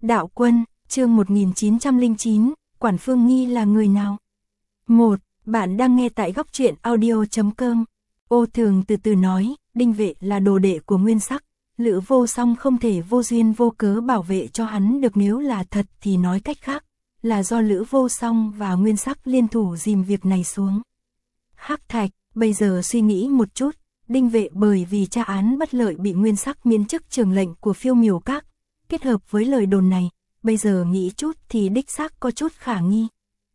Đạo Quân, chương 1909, Quản Phương Nghi là người nào? 1. Bạn đang nghe tại góc truyện audio.com. Ô Thường từ từ nói, Đinh Vệ là đồ đệ của Nguyên Sắc, Lữ Vô Song không thể vô duyên vô cớ bảo vệ cho hắn được, nếu là thật thì nói cách khác, là do Lữ Vô Song và Nguyên Sắc liên thủ dìm việc này xuống. Hắc Thạch, bây giờ suy nghĩ một chút, Đinh Vệ bởi vì tra án bất lợi bị Nguyên Sắc miễn chức trưởng lệnh của Phiêu Miểu Các, kết hợp với lời đồn này, bây giờ nghĩ chút thì đích xác có chút khả nghi.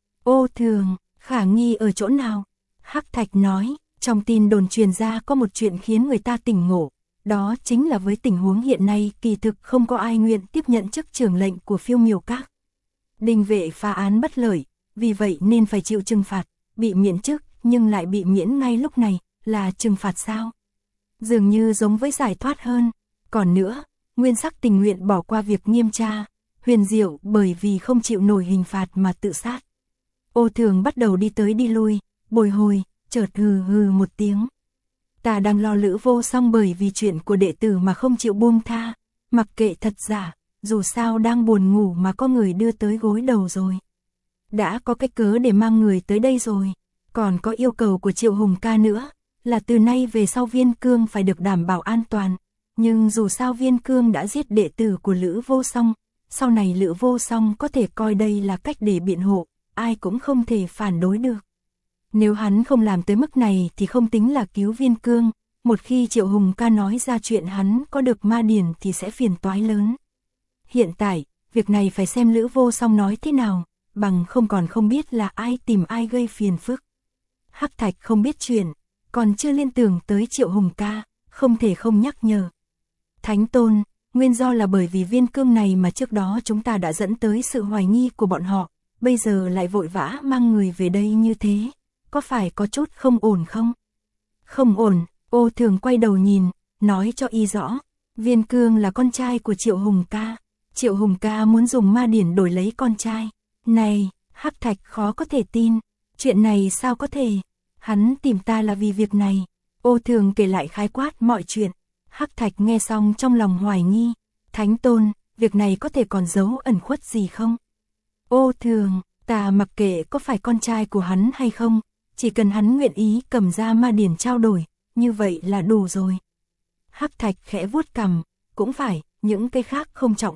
Ô Thường, khả nghi ở chỗ nào? Hắc Thạch nói, trong tin đồn truyền ra có một chuyện khiến người ta tỉnh ngộ, đó chính là với tình huống hiện nay kỳ thực không có ai nguyện tiếp nhận chức trưởng lệnh của Phiêu Miểu Các. Đinh Vệ phá án bất lợi, vì vậy nên phải chịu trừng phạt, bị miễn chức nhưng lại bị miễn ngay lúc này, là trừng phạt sao? Dường như giống với giải thoát hơn. Còn nữa, Nguyên Sắc tình nguyện bỏ qua việc nghiêm tra, Huyền Diệu bởi vì không chịu nổi hình phạt mà tự sát. Ô Thường bắt đầu đi tới đi lui, bồi hồi, chợt hừ hừ một tiếng. Ta đang lo Lữ Vô Song bởi vì chuyện của đệ tử mà không chịu buông tha, mặc kệ thật giả, dù sao đang buồn ngủ mà có người đưa tới gối đầu rồi. Đã có cái cớ để mang người tới đây rồi, còn có yêu cầu của Triệu Hùng ca nữa, là từ nay về sau Viên Cương phải được đảm bảo an toàn. Nhưng dù sao Viên Cương đã giết đệ tử của Lữ Vô Song, sau này Lữ Vô Song có thể coi đây là cách để biện hộ, ai cũng không thể phản đối được. Nếu hắn không làm tới mức này thì không tính là cứu Viên Cương, một khi Triệu Hùng ca nói ra chuyện hắn có được ma điển thì sẽ phiền toái lớn. Hiện tại, việc này phải xem Lữ Vô Song nói thế nào, bằng không còn không biết là ai tìm ai gây phiền phức. Hắc Thạch không biết chuyện, còn chưa liên tưởng tới Triệu Hùng ca, không thể không nhắc nhở. Thánh Tôn, nguyên do là bởi vì Viên Cương này mà trước đó chúng ta đã dẫn tới sự hoài nghi của bọn họ, bây giờ lại vội vã mang người về đây như thế, có phải có chút không ổn không? Không ổn. Ô Thường quay đầu nhìn, nói cho y rõ, Viên Cương là con trai của Triệu Hùng ca, Triệu Hùng ca muốn dùng ma điển đổi lấy con trai. Này, Hắc Thạch khó có thể tin, chuyện này sao có thể? Hắn tìm ta là vì việc này. Ô Thường kể lại khái quát mọi chuyện. Hắc Thạch nghe xong trong lòng hoài nghi, Thánh Tôn, việc này có thể còn giấu ẩn khuất gì không? Ô Thường, ta mặc kệ có phải con trai của hắn hay không, chỉ cần hắn nguyện ý cầm ra ma điển trao đổi, như vậy là đủ rồi. Hắc Thạch khẽ vuốt cằm, cũng phải, những cái khác không trọng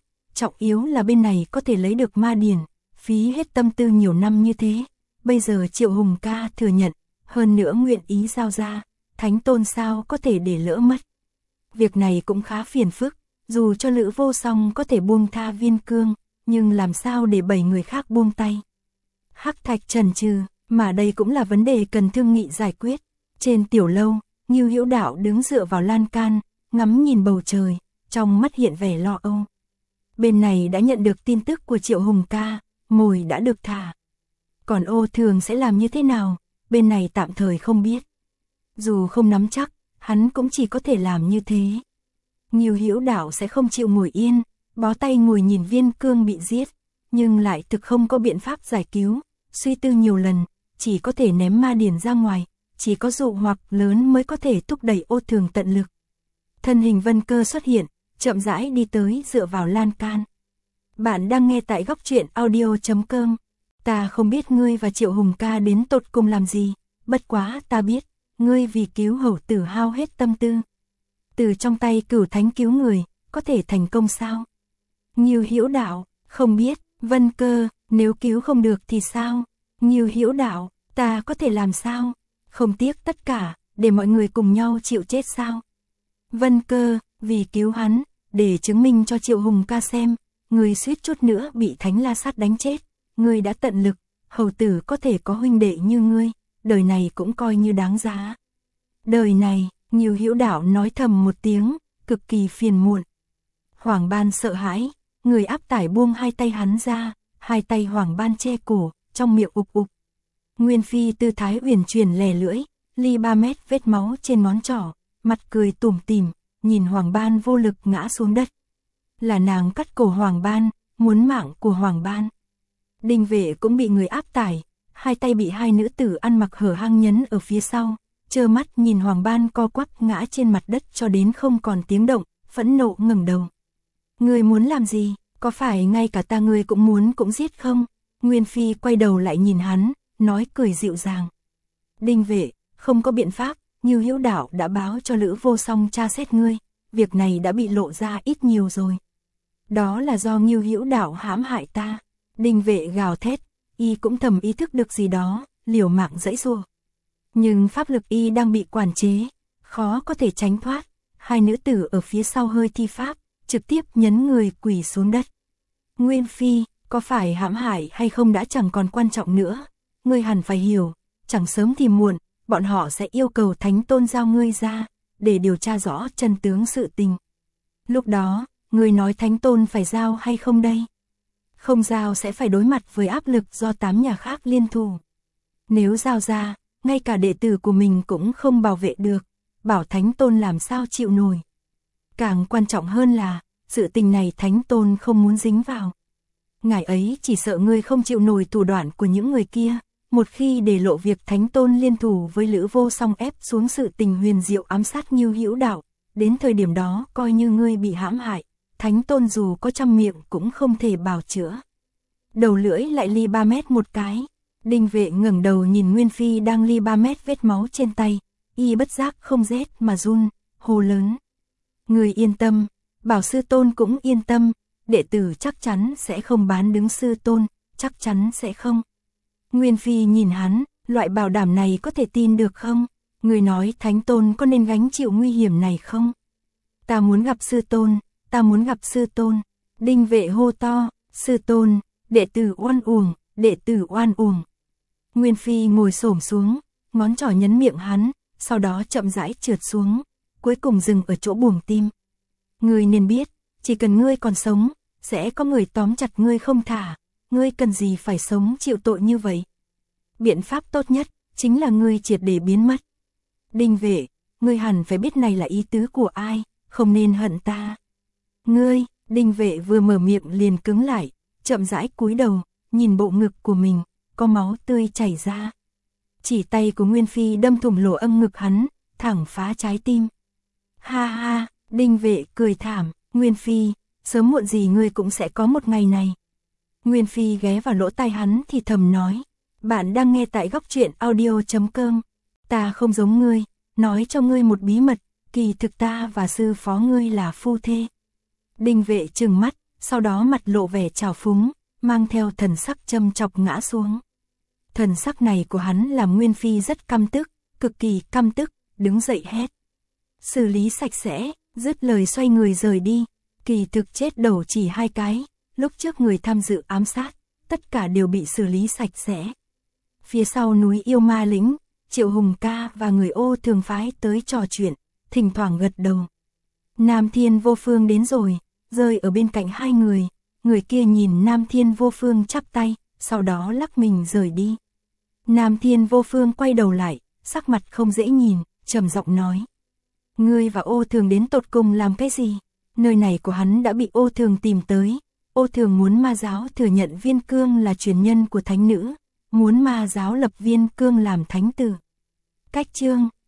yếu là bên này có thể lấy được ma điển, phí hết tâm tư nhiều năm như thế, bây giờ Triệu Hùng ca thừa nhận, hơn nữa nguyện ý giao ra, Thánh Tôn sao có thể để lỡ mất. Việc này cũng khá phiền phức, dù cho Lữ Vô Song có thể buông tha Viên Cương, nhưng làm sao để 7 người khác buông tay. Hắc Thạch chần chừ, mà đây cũng là vấn đề cần thương nghị giải quyết. Trên tiểu lâu, Ngưu Hữu Đạo đứng dựa vào lan can, ngắm nhìn bầu trời, trong mắt hiện vẻ lo âu. Bên này đã nhận được tin tức của Triệu Hùng ca, mồi đã được thả. Còn Ô Thường sẽ làm như thế nào, bên này tạm thời không biết. Dù không nắm chắc, hắn cũng chỉ có thể làm như thế. Ngưu Hữu Đạo sẽ không chịu ngồi yên, bó tay ngồi nhìn Viên Cương bị giết, nhưng lại thực không có biện pháp giải cứu, suy tư nhiều lần, chỉ có thể ném ma điển ra ngoài, chỉ có dụ hoặc lớn mới có thể thúc đẩy Ô Thường tận lực. Thân hình Vân Cơ xuất hiện, chậm rãi đi tới dựa vào lan can. Bạn đang nghe tại góc truyện audio.com. Ta không biết ngươi và Triệu Hùng ca đến tột cùng làm gì, bất quá ta biết, ngươi vì cứu hầu tử hao hết tâm tư. Từ trong tay Cửu Thánh cứu người, có thể thành công sao? Ngưu Hữu Đạo, không biết. Vân Cơ, nếu cứu không được thì sao? Ngưu Hữu Đạo, ta có thể làm sao? Không tiếc tất cả, để mọi người cùng nhau chịu chết sao? Vân Cơ, vì cứu hắn, để chứng minh cho Triệu Hùng ca xem, người suýt chút nữa bị Thánh La Sát đánh chết, ngươi đã tận lực, hầu tử có thể có huynh đệ như ngươi, đời này cũng coi như đáng giá. Đời này, Ngưu Hữu Đạo nói thầm một tiếng, cực kỳ phiền muộn. Hoàng Ban sợ hãi, người áp tải buông hai tay hắn ra, hai tay Hoàng Ban che cổ, trong miệng ục ục. Nguyên Phi tư thái uyển chuyển lè lưỡi, ly 3 mét vết máu trên ngón trỏ, mặt cười tủm tỉm, nhìn Hoàng Ban vô lực ngã xuống đất. Là nàng cắt cổ Hoàng Ban, muốn mạng của Hoàng Ban. Đinh Vệ cũng bị người áp tải, hai tay bị hai nữ tử ăn mặc hở hang nhấn ở phía sau, trơ mắt nhìn Hoàng Ban co quắp ngã trên mặt đất cho đến không còn tiếng động, phẫn nộ ngẩng đầu. Người muốn làm gì? có phải ngay cả ta ngươi cũng muốn cũng giết không? Nguyên Phi quay đầu lại nhìn hắn, nói cười dịu dàng. Đinh Vệ, không có biện pháp, Ngưu Hữu Đạo đã báo cho Lữ Vô Song tra xét ngươi, việc này đã bị lộ ra ít nhiều rồi. Đó là do Ngưu Hữu Đạo hãm hại ta. Đinh Vệ gào thét, y cũng thầm ý thức được gì đó, liều mạng giãy giụa. Nhưng pháp lực y đang bị quản chế, khó có thể tránh thoát. Hai nữ tử ở phía sau hơi thi pháp, trực tiếp nhấn người quỳ xuống đất. Nguyên Phi, có phải hãm hại hay không đã chẳng còn quan trọng nữa. Ngươi hẳn phải hiểu, chẳng sớm thì muộn, bọn họ sẽ yêu cầu Thánh Tôn giao ngươi ra, để điều tra rõ chân tướng sự tình. Lúc đó, ngươi nói Thánh Tôn phải giao hay không đây? Không giao sẽ phải đối mặt với áp lực do 8 nhà khác liên thủ. Nếu giao ra, ngay cả đệ tử của mình cũng không bảo vệ được, bảo Thánh Tôn làm sao chịu nổi. Càng quan trọng hơn là, sự tình này Thánh Tôn không muốn dính vào. Ngài ấy chỉ sợ ngươi không chịu nổi thủ đoạn của những người kia, một khi để lộ việc Thánh Tôn liên thủ với Lữ Vô Song ép xuống sự tình huyền diệu ám sát Ngưu Hữu Đạo, đến thời điểm đó coi như ngươi bị hãm hại, Thánh Tôn dù có trăm miệng cũng không thể bào chữa. Đầu lưỡi lại li 3 mét một cái. Đinh Vệ ngẩng đầu nhìn Nguyên Phi đang li 3 mét vết máu trên tay, y bất giác không rét mà run, hô lớn. Người yên tâm, bảo sư tôn cũng yên tâm, đệ tử chắc chắn sẽ không bán đứng sư tôn, chắc chắn sẽ không. Nguyên Phi nhìn hắn, loại bảo đảm này có thể tin được không? Người nói Thánh Tôn có nên gánh chịu nguy hiểm này không? Ta muốn gặp sư tôn, ta muốn gặp sư tôn. Đinh Vệ hô to, sư tôn, đệ tử oan uổng, đệ tử oan uổng. Nguyên Phi ngồi xổm xuống, ngón trỏ nhấn miệng hắn, sau đó chậm rãi trượt xuống, cuối cùng dừng ở chỗ buồng tim. Ngươi nên biết, chỉ cần ngươi còn sống, sẽ có người tóm chặt ngươi không thả, ngươi cần gì phải sống chịu tội như vậy. Biện pháp tốt nhất, chính là ngươi triệt để biến mất. Đinh Vệ, ngươi hẳn phải biết này là ý tứ của ai, không nên hận ta. Ngươi, Đinh Vệ vừa mở miệng liền cứng lại, chậm rãi cúi đầu, nhìn bộ ngực của mình, có máu tươi chảy ra. Chỉ tay của Nguyên Phi đâm thủng lỗ âm ngực hắn, thẳng phá trái tim. Ha ha, Đinh Vệ cười thảm, Nguyên Phi, sớm muộn gì ngươi cũng sẽ có một ngày này. Nguyên Phi ghé vào lỗ tai hắn thì thầm nói, bạn đang nghe tại góc truyện audio.com. Ta không giống ngươi, nói cho ngươi một bí mật, kỳ thực ta và sư phó ngươi là phu thê. Đinh Vệ trừng mắt, sau đó mặt lộ vẻ trào phúng, mang theo thần sắc châm chọc ngã xuống. Thần sắc này của hắn làm Nguyên Phi rất căm tức, cực kỳ căm tức, đứng dậy hét. Xử lý sạch sẽ, dứt lời xoay người rời đi, kỳ thực chết đầu chỉ 2 cái, lúc trước người tham dự ám sát, tất cả đều bị xử lý sạch sẽ. Phía sau núi Yêu Ma Lĩnh, Triệu Hùng Ca và người Ô Thường phái tới trò chuyện, thỉnh thoảng gật đầu. Nam Thiên Vô Phương đến rồi, rơi ở bên cạnh hai người kia nhìn Nam Thiên Vô Phương chắp tay, sau đó lắc mình rời đi. Nam Thiên Vô Phương quay đầu lại, sắc mặt không dễ nhìn, trầm giọng nói. Ngươi và Ô Thường đến tột cùng làm cái gì? Nơi này của hắn đã bị Ô Thường tìm tới. Ô Thường muốn ma giáo thừa nhận Viên Cương là truyền nhân của thánh nữ, muốn ma giáo lập Viên Cương làm thánh tử. Cách chương